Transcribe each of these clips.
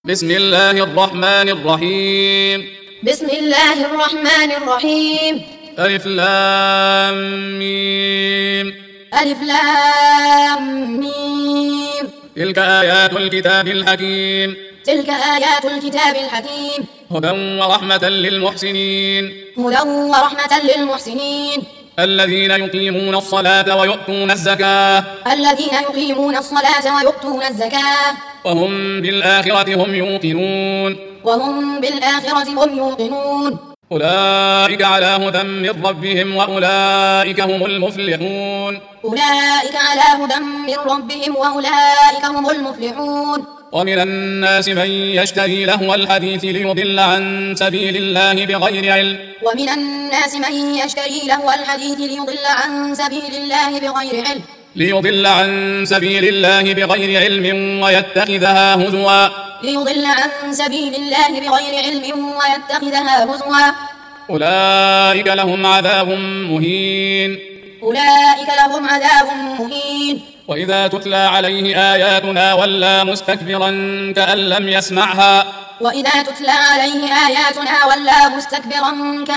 بسم الله الرحمن الرحيم. بسم الله الرحمن الرحيم. ألف لام ميم. ألف لام ميم. تلك آيات الكتاب الحكيم. تلك آيات الكتاب الحكيم. هدى ورحمة للمحسنين. هدى ورحمة للمحسنين. الذين يقيمون الصلاة ويؤتون الزكاة. الذين يقيمون الصلاة ويؤتون الزكاة. وهم بالآخرة هم يوقنون. وهم بالآخرة هم يوقنون. أولئك على هدى من ربهم وأولئك هم المفلحون. أولئك على هدى من ربهم وأولئك هم المفلحون. ومن الناس من يشتري لهو الحديث ليضل عن سبيل الله بغير علم. ومن الناس من يشتري لهو الحديث ليضل عن سبيل الله بغير علم. ليضل عن سبيل الله بغير علم ويتخذها هزوا. ليضل عن سبيل الله بغير علم ويتخذها هزوا. أولئك لهم عذاب مهين. أولئك لهم عذاب مهين. وإذا تتلى عليه آياتنا ولى مستكبرا كأن لم يسمعها. وإذا تتلى عليه آياتنا ولى مستكبرا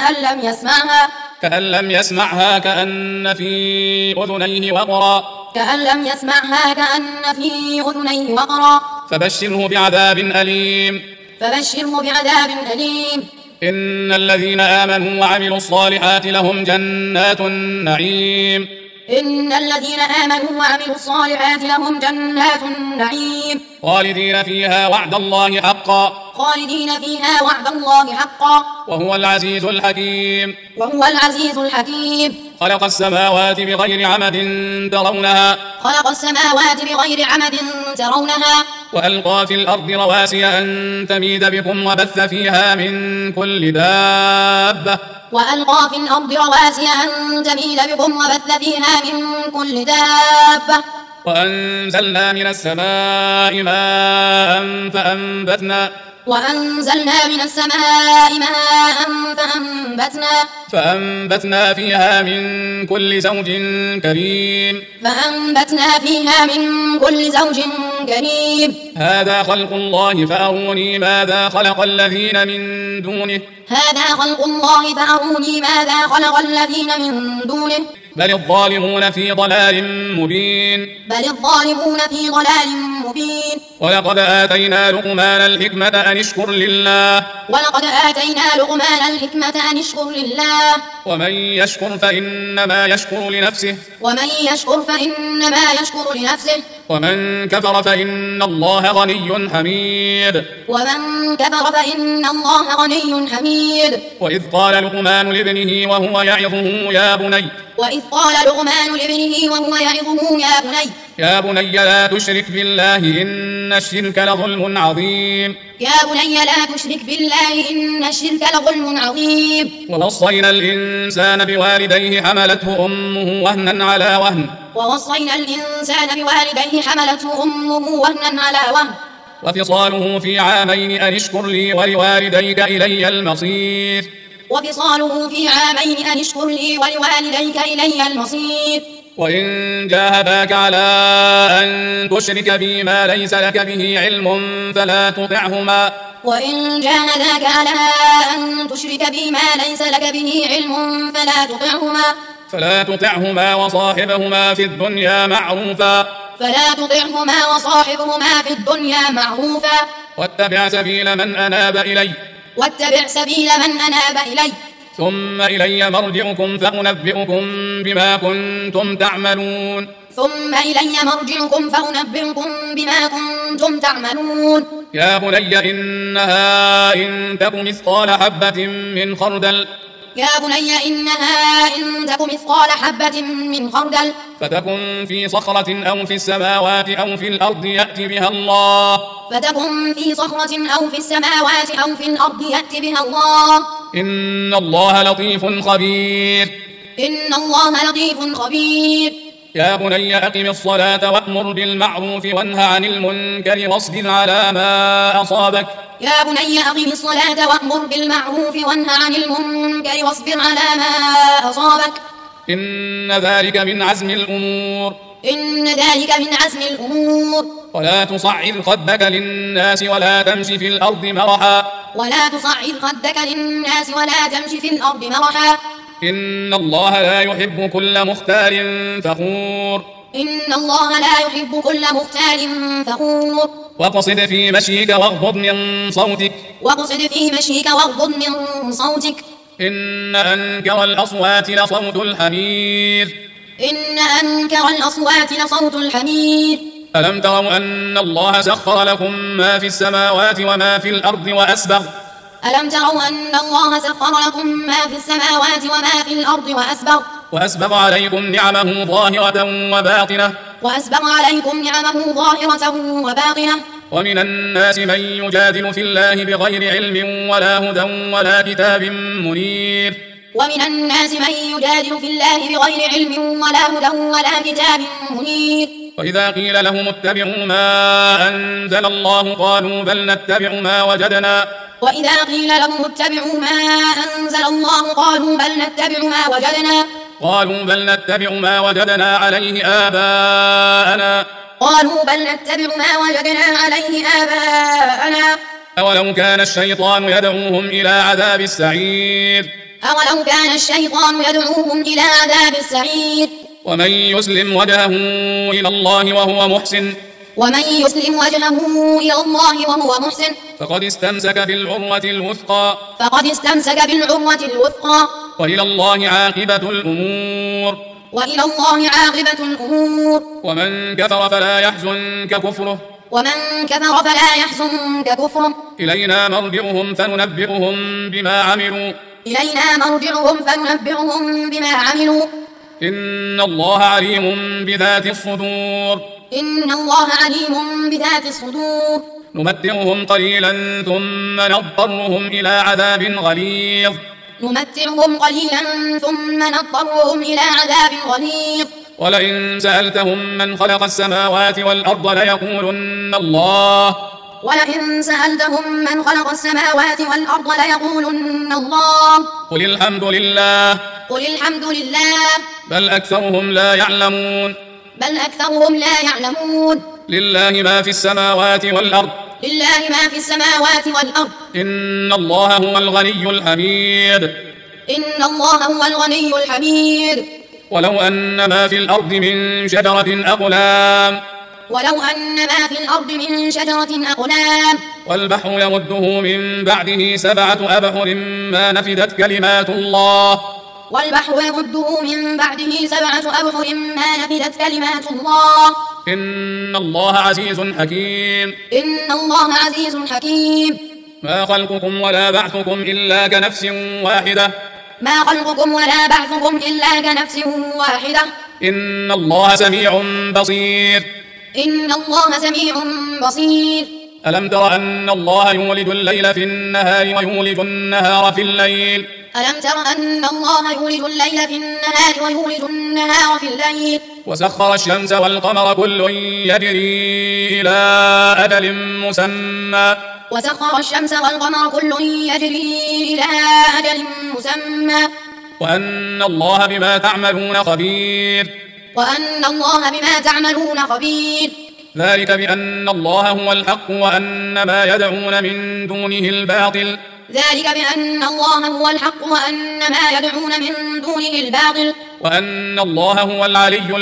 كأن لم يسمعها كأن في أذنيه وقرا. كأن لم يسمعها كأن في أذنيه وقرا. فبشره بعذاب أليم. فبشره بعذاب أليم. إن الذين آمنوا وعملوا الصالحات لهم جنات النعيم. إن الذين آمنوا وعملوا الصالحات لهم جنات النعيم. خالدين فيها وعد الله حقا. خالدين فيها وعد الله حقا. وهو العزيز الحكيم. وهو العزيز الحكيم. خلق السماوات بغير عمد ترونها. خلق السماوات بغير عمد ترونها. وألقى في الأرض رواسي أن تميد بكم وبث فيها من كل دابة. وألقى في الأرض رواسي أن تميد بكم وبث فيها من كل دابة. وأنزلنا من السماء ماء فأنبتنا فيها من كل زوج كريم. هذا خلق الله فأروني ماذا خلق الذين من دونه. بل الظالمون في ضلال مبين. ولقد آتينا لقمان الحكمة أن اشكر لله. ومن يشكر فإنما يشكر لنفسه. ومن كفر فإن الله غني حميد. وإذ قال لقمان لابنه وهو يعظه يا بني لا تشرك بالله إن الشرك لظلم عظيم. ووصينا الإنسان بوالديه حملته أمه وهنا على وهن وفصاله في عامين أن اشكر لي ولوالديك إلي المصير. وإن جاهداك على أن تشرك بي ما ليس لك به علم فلا تطعهما وصاحبهما في الدنيا معروفا. واتبع سبيل من أناب إلي. ثم إلي مرجعكم فأنبئكم بما كنتم تعملون. يا بني إنها إن تك مثقال حبة من خردل فتكن في صخرة أو في السماوات أو في الأرض يأت بها الله. إن الله لطيف خبير. يا بني أقم الصلاة وأمر بالمعروف وانه عن المنكر واصبر على ما أصابك. إن ذلك من عزم الأمور. ولا تصعر خدك للناس ولا تمشي في الأرض مرحا ولا تصعر خدك للناس ولا تمشي في الأرض مرحا إن الله لا يحب كل مختال فخور إن الله لا يحب كل مختال فخور واقصد في مشيك واغضض من صوتك واقصد في مشيك واغضض من صوتك إن أنكر الأصوات لصوت الحمير إن أنكر الأصوات لصوت الحمير ألم تروا أن الله سخر لكم ما في السماوات وما في الأرض ألم تروا أن الله سخر لكم ما في السماوات وما في الأرض وأسبغ عليكم نعمه ظاهرة وباطنة ومن الناس من يجادل في الله بغير علم ولا هدى ولا كتاب منير ومن الناس من يجادل في الله بغير علم ولا هدى ولا كتاب منير وإذا قيل لهم اتبعوا ما أنزل الله قالوا بل نتبع ما وجدنا وإذا قيل لهم اتبعوا ما أنزل الله قالوا بل نتبع ما وجدنا عليه آباءنا أولو كان الشيطان يدعوهم إلى عذاب السعير ومن يسلم وجهه إلى الله وهو محسن فقد استمسك بالعروة الوثقى وإلى الله عاقبة الأمور ومن كفر فلا يحزنك كفره إلينا مرجعهم فننبئهم بما عملوا إن الله عليم بذات الصدور نمتعهم قليلا ثم نضطرهم إلى عذاب غليظ ولئن سألتهم من خلق السماوات والأرض ليقولن الله قل الحمد لله بل أكثرهم لا يعلمون لله ما في السماوات والأرض إن الله هو الغني الحميد ولو أن ما في الأرض من شجرة أقلام والبحر يمده من بعده 7 أبحر ما نفدت كلمات الله إن الله عزيز حكيم ما خلقكم ولا بعثكم إلا كنفس واحدة إن الله سميع بصير ألم تر أن الله يولد الليل في النهار ويولد النهار في الليل وسخر الشمس والقمر كل يجري إلى أجل مسمى وأن الله بما تعملون خبير ذلك بأن الله هو الحق وأن ما يدعون من دونه الباطل وأن الله هو العلي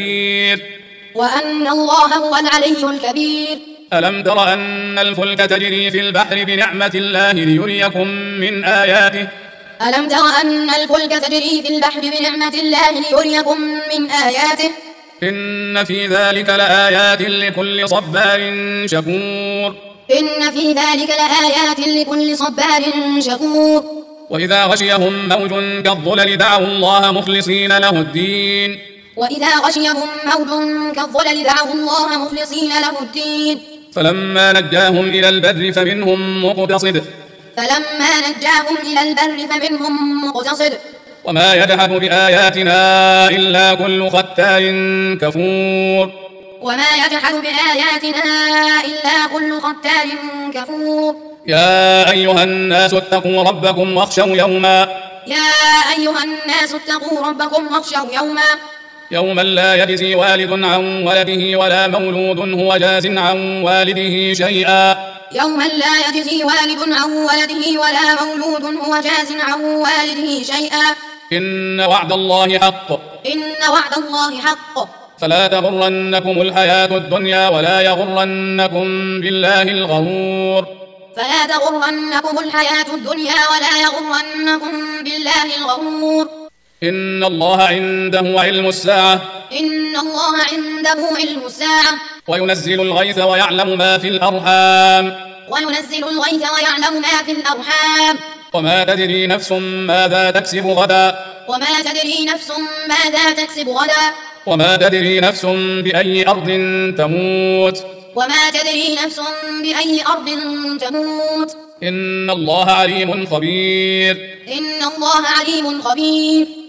الكبير ألم تر أن الفلك تجري في البحر بنعمة الله ليريكم من آياته إن في ذلك لآيات لكل صبار شكور وإذا غشيهم موج كالظلل دعوا الله مخلصين له الدين فلما نجاهم إلى البر فمنهم مقتصد وما يجحد بآياتنا إلا كل ختار كفور يا أيها الناس اتقوا ربكم واخشوا يوما يوما لا يجزي والد عن ولده ولا مولود هو جاز عن والده شيئا يوما لا يجزي والد عن ولده ولا مولود هو جاز عن والده شيئا إن وعد الله حق إن وعد الله حق فلا تغرنكم الحياة الدنيا ولا يغرنكم بالله الغرور فلا تغرنكم الحياة الدنيا ولا يغرنكم بالله الغرور إن الله عنده علم الساعة إن الله عنده علم الساعة وينزل الغيث ويعلم ما في الأرحام وينزل الغيث ويعلم ما في الأرحام وما تدري نفس ماذا تكسب غدا وما تدري نفس ماذا تكسب غدا وما تدري نفس بأي أرض تموت وما تدري نفس بأي أرض تموت إن الله عليم خبير إن الله عليم خبير